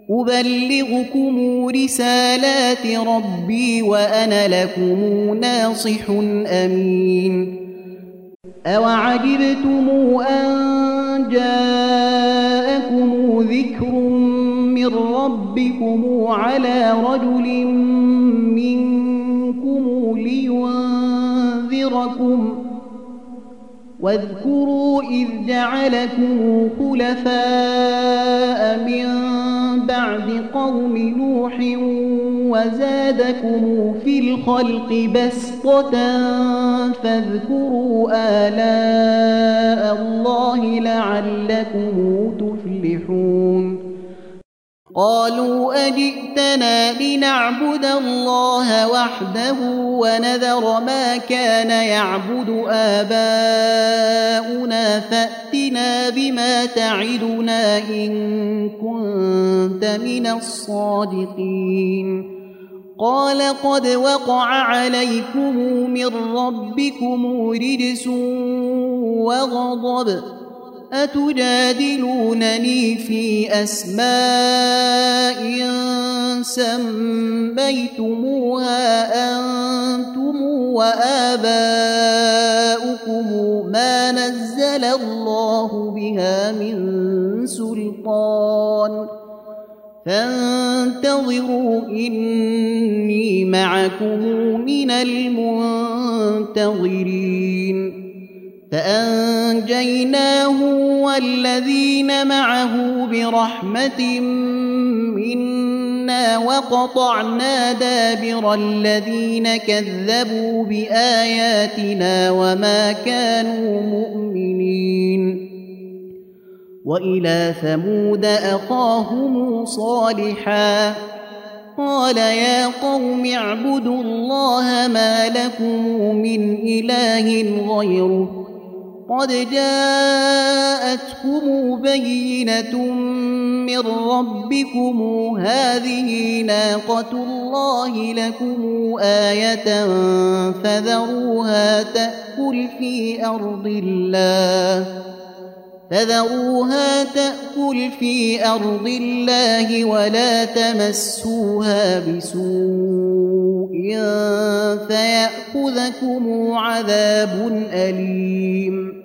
أبلغكم رسالات ربي وأنا لكم ناصح أمين أوعجبتم أن جاءكم ذكر من ربكم على رجل منكم لينذركم واذكروا إذ جعلكم خلفاء من بعد قوم نوح وزادكم في الخلق بسطة فاذكروا آلاء الله لعلكم تفلحون قالوا أجئتنا لنعبد الله وحده ونذر ما كان يعبد آباؤنا فأتنا بما تعدنا إن كنت من الصادقين قال قد وقع عليكم من ربكم رجس وغضب أتجادلونني في أسماء سميتموها أنتم وآباؤكم ما نزل الله بها من سلطان فانتظروا إني معكم من المنتظرين فأنجيناه والذين معه برحمة منا وقطعنا دابر الذين كذبوا بآياتنا وما كانوا مؤمنين وإلى ثمود أخاهم صالحا قال يا قوم اعبدوا الله ما لكم من إله غيره قد جاءتكم بينة من ربكم هذه ناقة الله لكم آية فذروها تأكل في أرض الله ولا تمسوها بسوء فيأخذكم عذاب أليم